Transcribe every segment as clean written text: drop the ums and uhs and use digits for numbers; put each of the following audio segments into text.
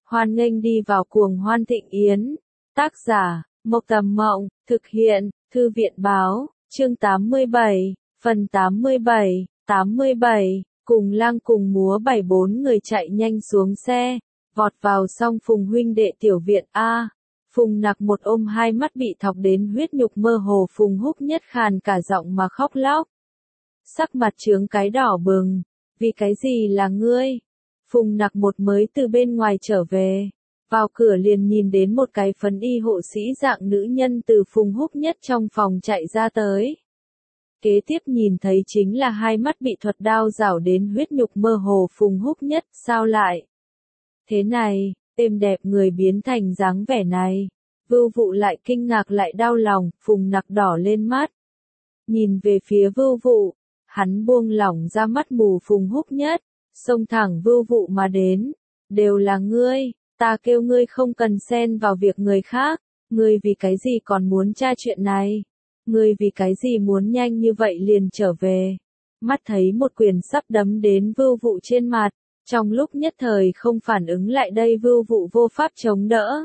Hoan nghênh đi vào cuồng hoan thịnh yến. Tác giả, Mộc Tầm Mộng, thực hiện, Thư viện Báo, chương 87, phần 87, cùng lang cùng múa 74 người chạy nhanh xuống xe, vọt vào xong Phùng huynh đệ tiểu viện A. Phùng Nặc một ôm hai mắt bị thọc đến huyết nhục mơ hồ, Phùng Húc Nhất khàn cả giọng mà khóc lóc. Sắc mặt trướng cái đỏ bừng, vì cái gì là ngươi? Phùng Nặc một mới từ bên ngoài trở về, vào cửa liền nhìn đến một cái phấn y hộ sĩ dạng nữ nhân từ Phùng Húc Nhất trong phòng chạy ra tới. Kế tiếp nhìn thấy chính là hai mắt bị thuật đao rảo đến huyết nhục mơ hồ Phùng Húc Nhất, sao lại? Thế này, êm đẹp người biến thành dáng vẻ này. Vưu Vụ lại kinh ngạc lại đau lòng, Phùng Nặc đỏ lên mắt. Nhìn về phía Vưu Vụ, hắn buông lỏng ra mắt mù Phùng Húc Nhất, xông thẳng Vưu Vụ mà đến. Đều là ngươi, ta kêu ngươi không cần xen vào việc người khác, ngươi vì cái gì còn muốn tra chuyện này? Ngươi vì cái gì muốn nhanh như vậy liền trở về? Mắt thấy một quyền sắp đấm đến Vưu Vụ trên mặt, trong lúc nhất thời không phản ứng lại đây, Vưu Vụ vô pháp chống đỡ.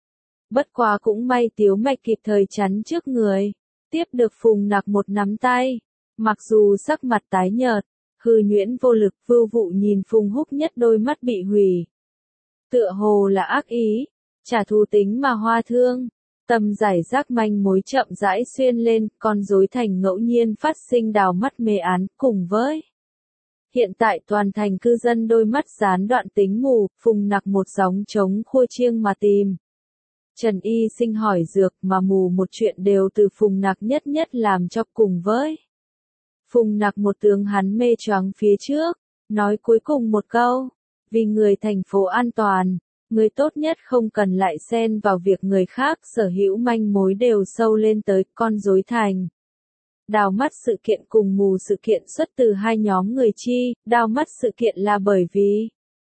Bất quá cũng may Tiếu Mạch kịp thời chắn trước người, tiếp được Phùng Nặc một nắm tay. Mặc dù sắc mặt tái nhợt, hư nhuyễn vô lực, Vưu Vụ nhìn Phùng Húc Nhất đôi mắt bị hủy. Tựa hồ là ác ý, trả thù tính mà hoa thương. Tâm giải rác manh mối chậm rãi xuyên lên, con rối thành ngẫu nhiên phát sinh đào mắt mê án, cùng với hiện tại toàn thành cư dân đôi mắt gián đoạn tính mù, Phùng Nặc một gióng trống khua chiêng mà tìm. Trần Y Sinh hỏi dược mà mù một chuyện đều từ Phùng Nặc nhất nhất làm cho, cùng với Phùng Nặc một tướng hắn mê choáng phía trước, nói cuối cùng một câu, vì người thành phố an toàn, người tốt nhất không cần lại xen vào việc người khác, sở hữu manh mối đều sâu lên tới con rối thành. Đào mắt sự kiện cùng mù sự kiện xuất từ hai nhóm người chi, đào mắt sự kiện là bởi vì,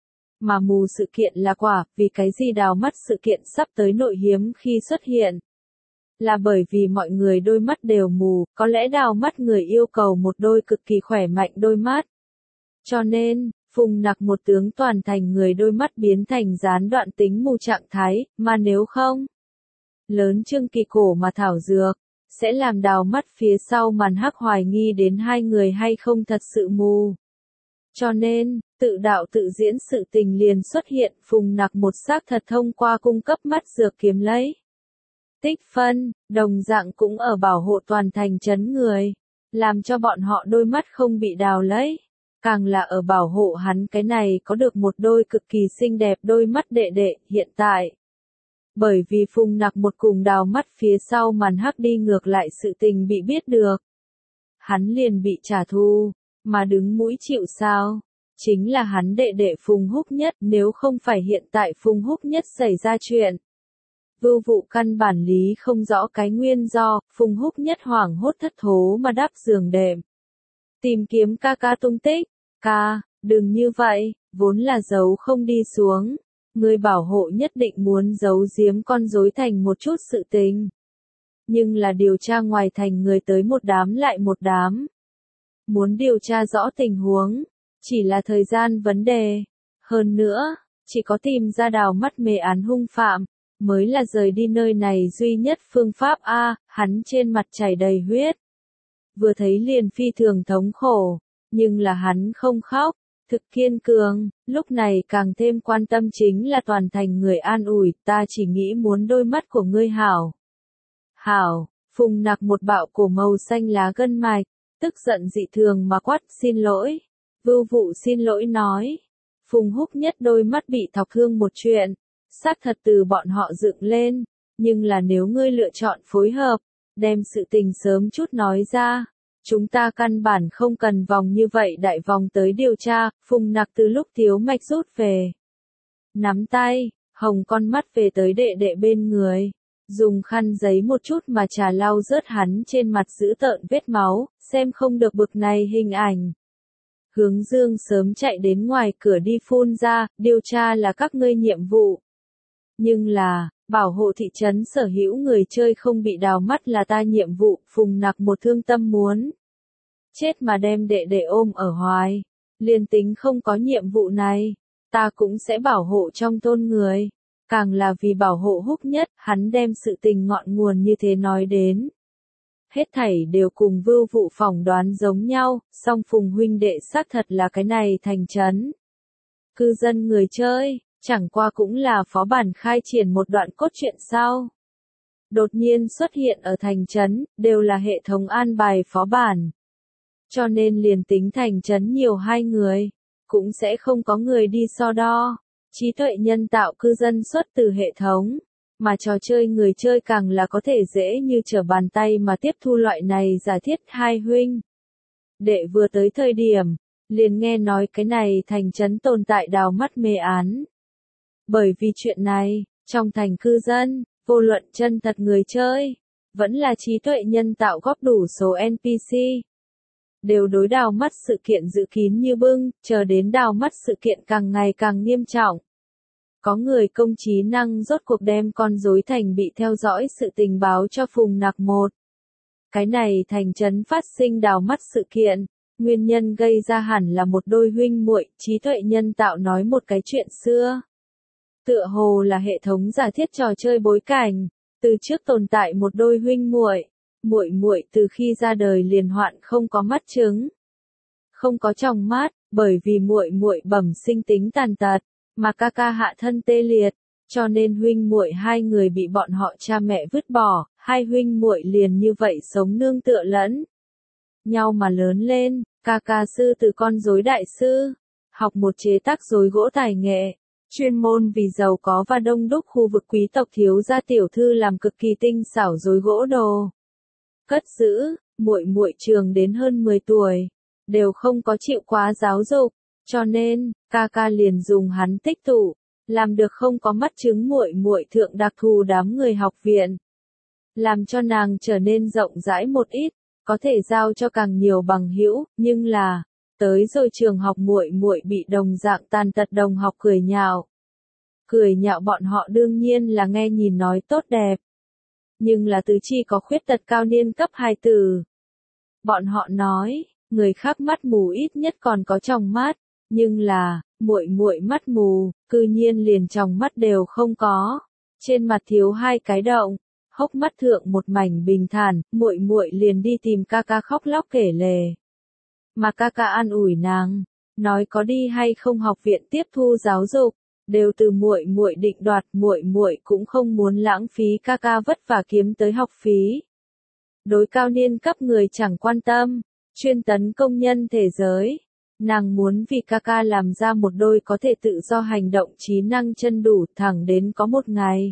mà mù sự kiện là quả, vì cái gì đào mắt sự kiện sắp tới nội hiếm khi xuất hiện. Là bởi vì mọi người đôi mắt đều mù, có lẽ đào mắt người yêu cầu một đôi cực kỳ khỏe mạnh đôi mắt. Cho nên, Phùng Nặc một tướng toàn thành người đôi mắt biến thành gián đoạn tính mù trạng thái, mà nếu không, lớn trương kỳ cổ mà thảo dược, sẽ làm đào mắt phía sau màn hắc hoài nghi đến hai người hay không thật sự mù. Cho nên, tự đạo tự diễn sự tình liền xuất hiện, Phùng Nặc một xác thật thông qua cung cấp mắt dược kiếm lấy tích phân, đồng dạng cũng ở bảo hộ toàn thành trấn người, làm cho bọn họ đôi mắt không bị đào lấy, càng là ở bảo hộ hắn cái này có được một đôi cực kỳ xinh đẹp đôi mắt đệ đệ. Hiện tại, bởi vì Phùng Nặc một cùng đào mắt phía sau màn hắc đi ngược lại sự tình bị biết được, hắn liền bị trả thù, mà đứng mũi chịu sao? Chính là hắn đệ đệ Phùng Húc Nhất, nếu không phải hiện tại Phùng Húc Nhất xảy ra chuyện. Vưu Vụ căn bản lý không rõ cái nguyên do, Phùng Húc Nhất hoảng hốt thất thố mà đắp giường đệm. Tìm kiếm ca ca tung tích, ca, đừng như vậy, vốn là giấu không đi xuống. Người bảo hộ nhất định muốn giấu giếm con rối thành một chút sự tình. Nhưng là điều tra ngoài thành người tới một đám lại một đám. Muốn điều tra rõ tình huống, chỉ là thời gian vấn đề. Hơn nữa, chỉ có tìm ra đào mắt mê án hung phạm, mới là rời đi nơi này duy nhất phương pháp a. Hắn trên mặt chảy đầy huyết. Vừa thấy liền phi thường thống khổ, nhưng là hắn không khóc, thực kiên cường, lúc này càng thêm quan tâm chính là toàn thành người an ủi, ta chỉ nghĩ muốn đôi mắt của ngươi hảo. Hảo, Phùng Nặc một bạo cổ màu xanh lá gân mạch, tức giận dị thường mà quát, xin lỗi. Vưu Vụ xin lỗi nói. Phùng Húc Nhất đôi mắt bị thọc thương một chuyện, xác thật từ bọn họ dựng lên, nhưng là nếu ngươi lựa chọn phối hợp, đem sự tình sớm chút nói ra, chúng ta căn bản không cần vòng như vậy đại vòng tới điều tra. Phùng Nặc từ lúc Tiếu Mạch rút về, nắm tay, hồng con mắt về tới đệ đệ bên người, dùng khăn giấy một chút mà trà lau rớt hắn trên mặt dữ tợn vết máu, xem không được bực này hình ảnh. Hướng Dương sớm chạy đến ngoài cửa đi phun ra, điều tra là các ngươi nhiệm vụ. Nhưng là, bảo hộ thị trấn sở hữu người chơi không bị đào mắt là ta nhiệm vụ. Phùng Nặc một thương tâm muốn chết mà đem đệ đệ ôm ở hoài. Liền tính không có nhiệm vụ này, ta cũng sẽ bảo hộ trong tôn người. Càng là vì bảo hộ Húc Nhất, hắn đem sự tình ngọn nguồn như thế nói đến. Hết thảy đều cùng Vưu Vụ phỏng đoán giống nhau, song Phùng huynh đệ xác thật là cái này thành trấn. Cư dân người chơi, chẳng qua cũng là phó bản khai triển một đoạn cốt truyện sau. Đột nhiên xuất hiện ở thành trấn, đều là hệ thống an bài phó bản. Cho nên liền tính thành trấn nhiều hai người, cũng sẽ không có người đi so đo. Trí tuệ nhân tạo cư dân xuất từ hệ thống, mà trò chơi người chơi càng là có thể dễ như trở bàn tay mà tiếp thu loại này giả thiết. Hai huynh đệ vừa tới thời điểm, liền nghe nói cái này thành trấn tồn tại đào mắt mê án. Bởi vì chuyện này, trong thành cư dân, vô luận chân thật người chơi, vẫn là trí tuệ nhân tạo góp đủ số NPC, đều đối đào mắt sự kiện dự kín như bưng, chờ đến đào mắt sự kiện càng ngày càng nghiêm trọng. Có người công trí năng rốt cuộc đem con rối thành bị theo dõi sự tình báo cho Phùng Nặc một. Cái này thành trấn phát sinh đào mắt sự kiện, nguyên nhân gây ra hẳn là một đôi huynh muội. Trí tuệ nhân tạo nói một cái chuyện xưa. Tựa hồ là hệ thống giả thiết trò chơi bối cảnh, từ trước tồn tại một đôi huynh muội, muội muội từ khi ra đời liền hoạn không có mắt chứng, không có tròng mắt, bởi vì muội muội bẩm sinh tính tàn tật, mà ca ca hạ thân tê liệt, cho nên huynh muội hai người bị bọn họ cha mẹ vứt bỏ, hai huynh muội liền như vậy sống nương tựa lẫn nhau mà lớn lên. Ca ca sư từ con rối đại sư, học một chế tác rối gỗ tài nghệ, chuyên môn vì giàu có và đông đúc khu vực quý tộc thiếu gia tiểu thư làm cực kỳ tinh xảo rối gỗ đồ. Cất giữ, muội muội trường đến hơn 10 tuổi, đều không có chịu quá giáo dục, cho nên ca ca liền dùng hắn tích tụ, làm được không có mắt chứng muội muội thượng đặc thù đám người học viện, làm cho nàng trở nên rộng rãi một ít, có thể giao cho càng nhiều bằng hữu. Nhưng là tới rồi trường học muội muội bị đồng dạng tàn tật đồng học cười nhạo. Cười nhạo bọn họ đương nhiên là nghe nhìn nói tốt đẹp, nhưng là tứ chi có khuyết tật cao niên cấp 2 tử. Bọn họ nói, người khác mắt mù ít nhất còn có tròng mắt, nhưng là muội muội mắt mù, cư nhiên liền tròng mắt đều không có, trên mặt thiếu 2 cái động, hốc mắt thượng một mảnh bình thản. Muội muội liền đi tìm ca ca khóc lóc kể lể, mà ca ca an ủi nàng, nói có đi hay không học viện tiếp thu giáo dục, đều từ muội muội định đoạt. Muội muội cũng không muốn lãng phí ca ca vất vả kiếm tới học phí. Đối cao niên cấp người chẳng quan tâm, chuyên tấn công nhân thể giới. Nàng muốn vì ca ca làm ra một đôi có thể tự do hành động trí năng chân đủ. Thẳng đến có một ngày,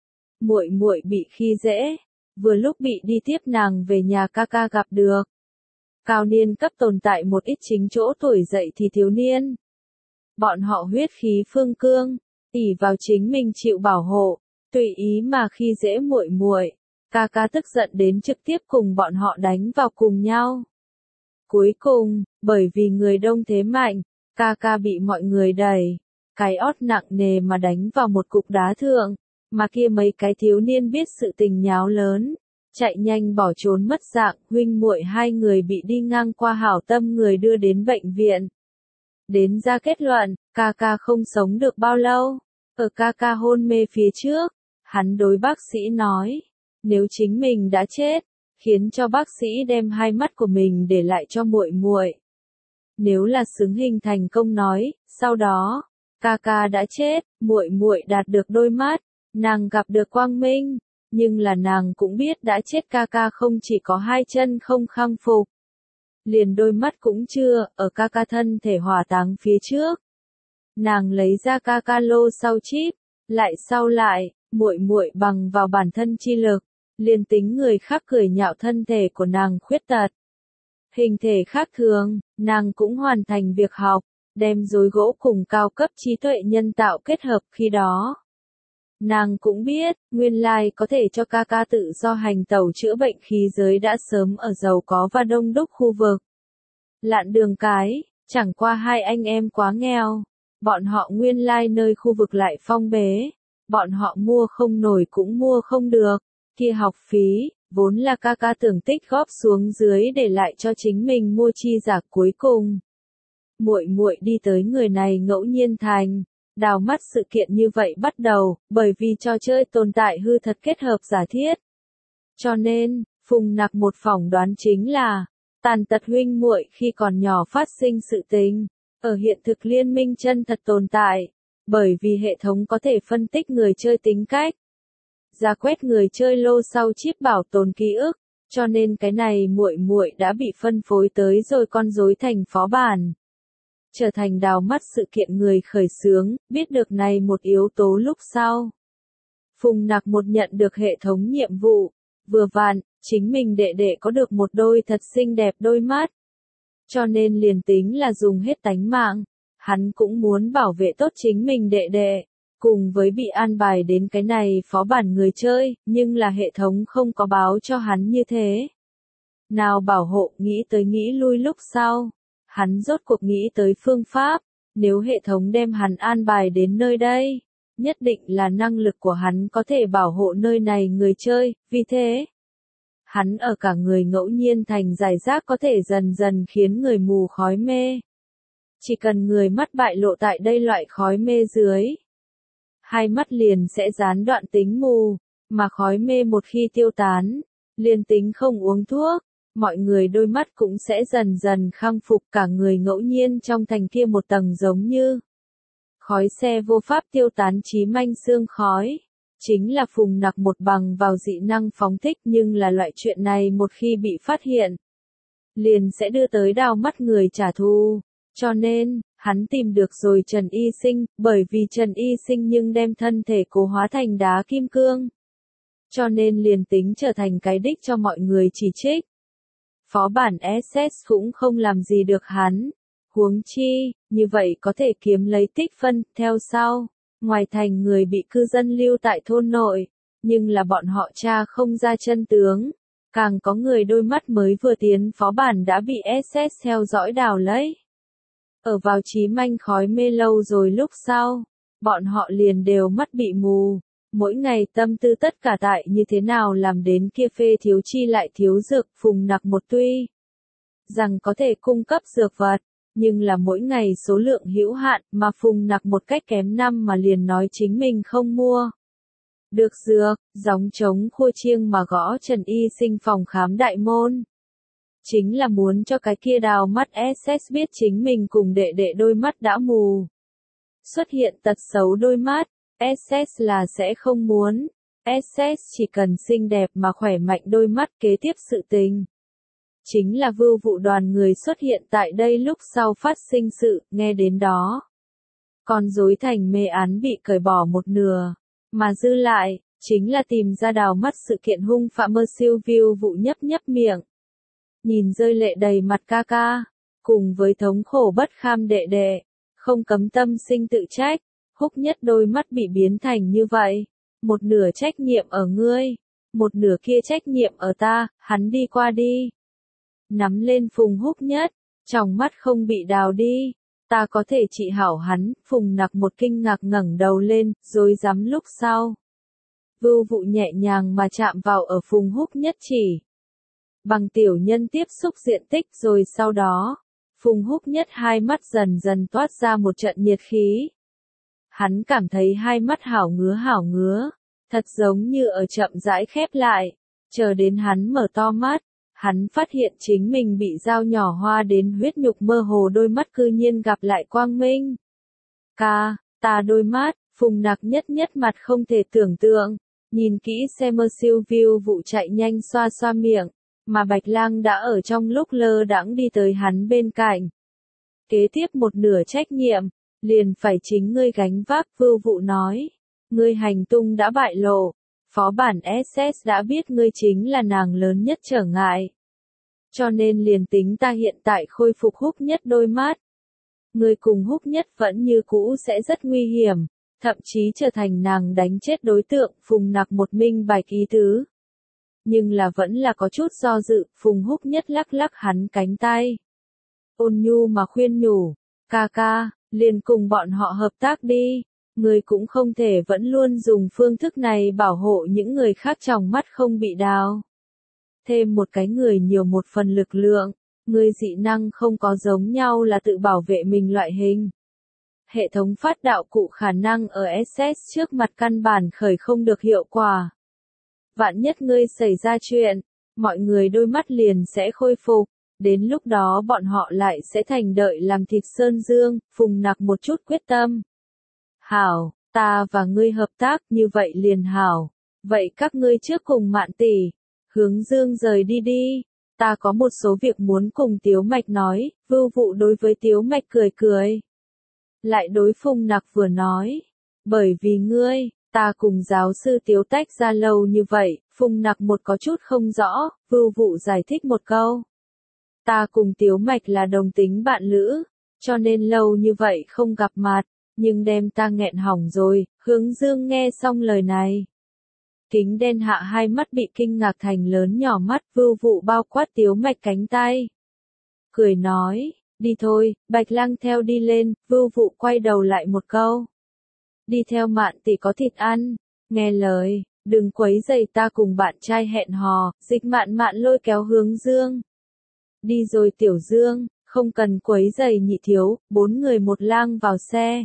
muội muội bị khi dễ, vừa lúc bị đi tiếp nàng về nhà ca ca gặp được. Cao niên cấp tồn tại một ít chính chỗ tuổi dậy thì thiếu niên. Bọn họ huyết khí phương cương, ỷ vào chính mình chịu bảo hộ, tùy ý mà khi dễ muội muội. Ca ca tức giận đến trực tiếp cùng bọn họ đánh vào cùng nhau. Cuối cùng, bởi vì người đông thế mạnh, ca ca bị mọi người đẩy, cái ót nặng nề mà đánh vào một cục đá thượng, mà kia mấy cái thiếu niên biết sự tình nháo lớn, chạy nhanh bỏ trốn mất dạng. Huynh muội hai người bị đi ngang qua hảo tâm người đưa đến bệnh viện. Đến ra kết luận, ca ca không sống được bao lâu. Ở ca ca hôn mê phía trước, hắn đối bác sĩ nói, nếu chính mình đã chết, khiến cho bác sĩ đem 2 mắt của mình để lại cho muội muội. Nếu là xứng hình thành công nói, sau đó, ca ca đã chết, muội muội đạt được đôi mắt, nàng gặp được quang minh, nhưng là nàng cũng biết đã chết ca ca không chỉ có 2 chân không khang phục, liền đôi mắt cũng chưa. Ở ca ca thân thể hỏa táng phía trước, nàng lấy ra ca ca lô sau chip, lại sau lại, muội muội bằng vào bản thân chi lực, liền tính người khác cười nhạo thân thể của nàng khuyết tật, hình thể khác thường, nàng cũng hoàn thành việc học, đem rối gỗ cùng cao cấp trí tuệ nhân tạo kết hợp. Khi đó, nàng cũng biết, nguyên lai có thể cho ca ca tự do hành tẩu chữa bệnh khí giới đã sớm ở giàu có và đông đúc khu vực. Lạn đường cái, chẳng qua 2 anh em quá nghèo, bọn họ nguyên lai nơi khu vực lại phong bế, bọn họ mua không nổi cũng mua không được, kia học phí, vốn là ca ca tưởng tích góp xuống dưới để lại cho chính mình mua chi giả. Cuối cùng, muội muội đi tới người này ngẫu nhiên thành. Đào mắt sự kiện như vậy bắt đầu, bởi vì trò chơi tồn tại hư thật kết hợp giả thiết. Cho nên, Phùng Nặc một phỏng đoán chính là, tàn tật huynh muội khi còn nhỏ phát sinh sự tình, ở hiện thực liên minh chân thật tồn tại, bởi vì hệ thống có thể phân tích người chơi tính cách, ra quét người chơi lô sau chip bảo tồn ký ức, cho nên cái này muội muội đã bị phân phối tới rồi con rối thành phó bản. Trở thành đào mắt sự kiện người khởi xướng, biết được này một yếu tố lúc sau. Phùng Nặc một nhận được hệ thống nhiệm vụ, vừa vặn, chính mình đệ đệ có được một đôi thật xinh đẹp đôi mắt. Cho nên liền tính là dùng hết tánh mạng, hắn cũng muốn bảo vệ tốt chính mình đệ đệ, cùng với bị an bài đến cái này phó bản người chơi, nhưng là hệ thống không có báo cho hắn như thế. Nào bảo hộ nghĩ tới nghĩ lui lúc sau, hắn rốt cuộc nghĩ tới phương pháp, nếu hệ thống đem hắn an bài đến nơi đây, nhất định là năng lực của hắn có thể bảo hộ nơi này người chơi, vì thế, hắn ở cả người ngẫu nhiên thành giải rác có thể dần dần khiến người mù khói mê. Chỉ cần người mắt bại lộ tại đây loại khói mê dưới, hai mắt liền sẽ gián đoạn tính mù, mà khói mê một khi tiêu tán, liền tính không uống thuốc, mọi người đôi mắt cũng sẽ dần dần khang phục cả người ngẫu nhiên trong thành kia một tầng giống như khói xe vô pháp tiêu tán chí manh xương khói. Chính là Phùng Nặc một bằng vào dị năng phóng thích nhưng là loại chuyện này một khi bị phát hiện, liền sẽ đưa tới đau mắt người trả thù. Cho nên, hắn tìm được rồi Trần Y Sinh, bởi vì Trần Y Sinh nhưng đem thân thể cố hóa thành đá kim cương. Cho nên liền tính trở thành cái đích cho mọi người chỉ trích. Phó bản SS cũng không làm gì được hắn. Huống chi, như vậy có thể kiếm lấy tích phân, theo sau. Ngoài thành người bị cư dân lưu tại thôn nội, nhưng là bọn họ tra không ra chân tướng. Càng có người đôi mắt mới vừa tiến phó bản đã bị SS theo dõi đào lấy. Ở vào chí manh khói mê lâu rồi lúc sau, bọn họ liền đều mắt bị mù. Mỗi ngày tâm tư tất cả tại như thế nào làm đến kia phê thiếu chi lại thiếu dược. Phùng Nặc một tuy rằng có thể cung cấp dược vật, nhưng là mỗi ngày số lượng hữu hạn mà Phùng Nặc một cách kém năm mà liền nói chính mình không mua được dược, gióng trống khua chiêng mà gõ Trần Y Sinh phòng khám đại môn. Chính là muốn cho cái kia đào mắt SS biết chính mình cùng đệ đệ đôi mắt đã mù. Xuất hiện tật xấu đôi mắt, SS là sẽ không muốn. SS chỉ cần xinh đẹp mà khỏe mạnh đôi mắt kế tiếp sự tình. Chính là vưu vụ đoàn người xuất hiện tại đây lúc sau phát sinh sự, nghe đến đó. Con rối thành mê án bị cởi bỏ một nửa, mà dư lại, chính là tìm ra đào mắt sự kiện hung phạm mơ siêu view vụ nhấp nhấp miệng. Nhìn rơi lệ đầy mặt ca ca, cùng với thống khổ bất kham đệ đệ, không cấm tâm sinh tự trách, Húc Nhất đôi mắt bị biến thành như vậy. Một nửa trách nhiệm ở ngươi, một nửa kia trách nhiệm ở ta, hắn đi qua đi. Nắm lên Phùng Húc Nhất, trong mắt không bị đào đi, ta có thể trị hảo hắn. Phùng Nặc một kinh ngạc ngẩng đầu lên, rồi dám lúc sau. Vưu vụ nhẹ nhàng mà chạm vào ở Phùng Húc Nhất chỉ. Bằng tiểu nhân tiếp xúc diện tích rồi sau đó, Phùng Húc Nhất hai mắt dần dần toát ra một trận nhiệt khí. Hắn cảm thấy hai mắt hảo ngứa, thật giống như ở chậm rãi khép lại, chờ đến hắn mở to mắt. Hắn phát hiện chính mình bị dao nhỏ hoa đến huyết nhục mơ hồ đôi mắt cư nhiên gặp lại quang minh. Ca, ta đôi mắt, Phùng Nặc nhất mặt không thể tưởng tượng, nhìn kỹ xem mơ siêu view vụ chạy nhanh xoa xoa miệng, mà Bạch Lang đã ở trong lúc lơ đãng đi tới hắn bên cạnh. Kế tiếp một nửa trách nhiệm, liền phải chính ngươi gánh vác. Vưu vụ nói, ngươi hành tung đã bại lộ. Phó bản SS đã biết ngươi chính là nàng lớn nhất trở ngại. Cho nên liền tính ta hiện tại khôi phục Húc Nhất đôi mắt. Ngươi cùng Húc Nhất vẫn như cũ sẽ rất nguy hiểm, thậm chí trở thành nàng đánh chết đối tượng. Phùng Nặc một minh bạch ý tứ. Nhưng là vẫn là có chút do dự. Phùng Húc Nhất lắc lắc hắn cánh tay. Ôn nhu mà khuyên nhủ, ca ca, liền cùng bọn họ hợp tác đi. Người cũng không thể vẫn luôn dùng phương thức này bảo hộ những người khác trong mắt không bị đào. Thêm một cái người nhiều một phần lực lượng, Ngươi dị năng không có giống nhau là tự bảo vệ mình loại hình. Hệ thống phát đạo cụ khả năng ở SS trước mặt căn bản khởi không được hiệu quả. Vạn nhất ngươi xảy ra chuyện, mọi người đôi mắt liền sẽ khôi phục, đến lúc đó bọn họ lại sẽ thành đợi làm thịt Sơn Dương, Phùng Nặc một chút quyết tâm. Hảo, ta và ngươi hợp tác như vậy liền hảo, vậy các ngươi trước cùng Mạn tỷ, Hướng Dương rời đi đi, ta có một số việc muốn cùng Tiếu Mạch nói, Vưu Vụ đối với Tiếu Mạch cười cười. Lại đối Phùng Nặc vừa nói, bởi vì ngươi, ta cùng giáo sư Tiếu tách ra lâu như vậy, Phùng Nặc một có chút không rõ, Vưu Vụ giải thích một câu. Ta cùng Tiếu Mạch là đồng tính bạn lữ, cho nên lâu như vậy không gặp mặt, nhưng đem ta nghẹn hỏng rồi, Hướng Dương nghe xong lời này. Kính đen hạ hai mắt bị kinh ngạc thành lớn nhỏ mắt, Vưu Vụ bao quát Tiếu Mạch cánh tay. Cười nói, đi thôi, Bạch Lăng theo đi lên, Vưu Vụ quay đầu lại một câu. Đi theo Mạn tỷ có thịt ăn, nghe lời, đừng quấy rầy ta cùng bạn trai hẹn hò, Dịch Mạn Mạn lôi kéo Hướng Dương. Đi rồi Tiểu Dương, không cần quấy rầy nhị thiếu, 4 người một lang vào xe.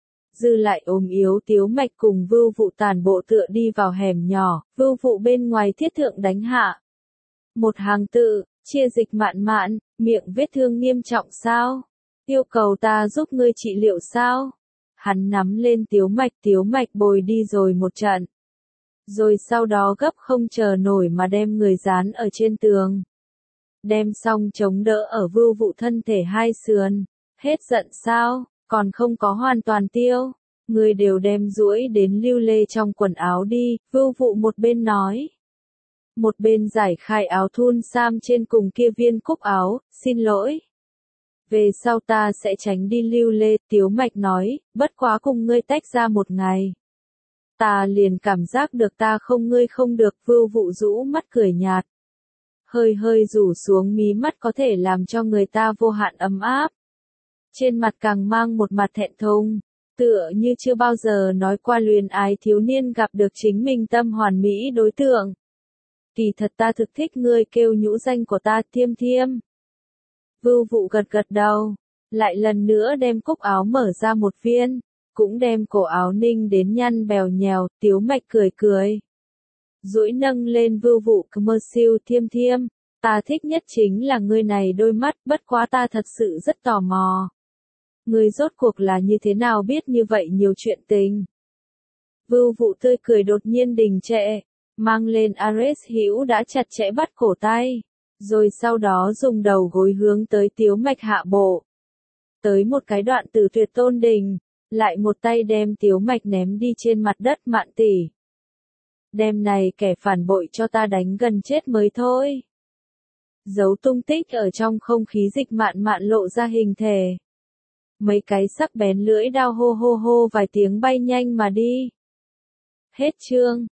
Dư lại ôm yếu Tiếu Mạch cùng Vưu Vụ tàn bộ tựa đi vào hẻm nhỏ, Vưu Vụ bên ngoài thiết thượng đánh hạ. Một hàng tự, chia Dịch Mạn Mạn, miệng vết thương nghiêm trọng sao? Yêu cầu ta giúp ngươi trị liệu sao? Hắn nắm lên Tiếu Mạch bồi đi rồi một trận. Rồi sau đó gấp không chờ nổi mà đem người dán ở trên tường. Đem xong chống đỡ ở Vưu Vụ thân thể hai sườn. Hết giận sao, còn không có hoàn toàn tiêu. Người đều đem duỗi đến lưu lê trong quần áo đi, Vưu Vụ một bên nói. Một bên giải khai áo thun sam trên cùng kia viên cúc áo, xin lỗi. Về sau ta sẽ tránh đi lưu lê, Tiếu Mạch nói, bất quá cùng ngươi tách ra một ngày. Ta liền cảm giác được ta không ngươi không được, Vưu Vụ rũ mắt cười nhạt. Hơi hơi rủ xuống mí mắt có thể làm cho người ta vô hạn ấm áp. Trên mặt càng mang một mặt thẹn thùng, tựa như chưa bao giờ nói qua luyến ái thiếu niên gặp được chính mình tâm hoàn mỹ đối tượng. Kỳ thật ta thực thích ngươi kêu nhũ danh của ta Thiêm Thiêm. Vưu Vụ gật gật đầu, lại lần nữa đem cúc áo mở ra một viên, cũng đem cổ áo ninh đến nhăn bèo nhèo, Tiếu Mạch cười cười. Duỗi nâng lên Vưu Vụ commercial Thiêm Thiêm, ta thích nhất chính là ngươi này đôi mắt, bất quá ta thật sự rất tò mò. Ngươi rốt cuộc là như thế nào biết như vậy nhiều chuyện tình? Vưu Vụ tươi cười đột nhiên đình trệ, mang lên Ares hữu đã chặt chẽ bắt cổ tay, rồi sau đó dùng đầu gối hướng tới Tiếu Mạch hạ bộ. Tới một cái đoạn từ tuyệt tôn đình, lại một tay đem Tiếu Mạch ném đi trên mặt đất. Mạn tỷ. Đem này kẻ phản bội cho ta đánh gần chết mới thôi. Giấu tung tích ở trong không khí. Dịch Mạn Mạn lộ ra hình thể. Mấy cái sắc bén lưỡi đao hô hô hô vài tiếng bay nhanh mà đi. Hết chương.